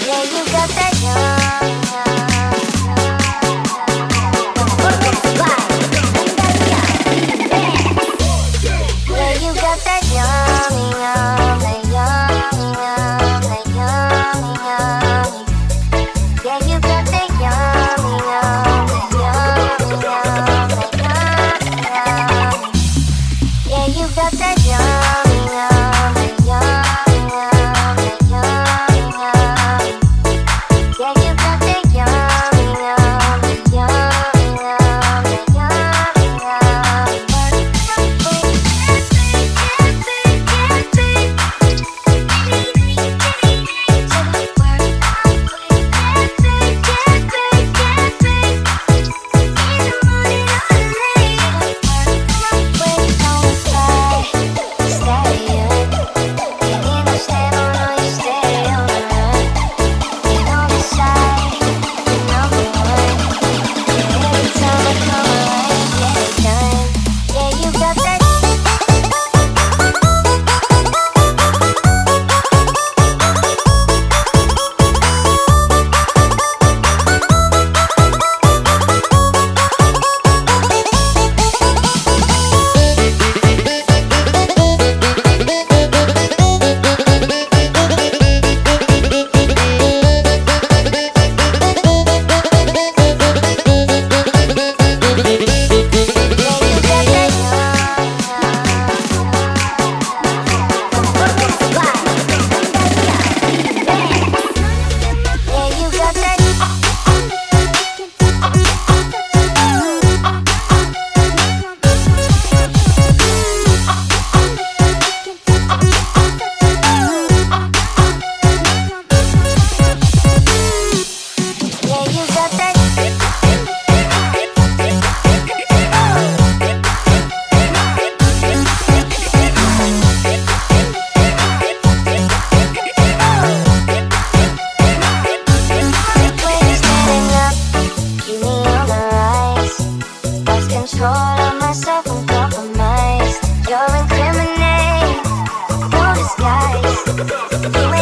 Yeah, you got that young, yeah, you got that yummy, yum, that yummy, yum, that yummy, yummy. Yeah, you got that yummy, yum, that yummy, yum, that yummy, yummy. Yeah, you got that yummy, yum, that yummy, yum, that yummy, yummy. Yeah, you got that yummy, yum, that yummy, yum, that yummy, control of myself uncompromised. You're incriminating, no disguise. You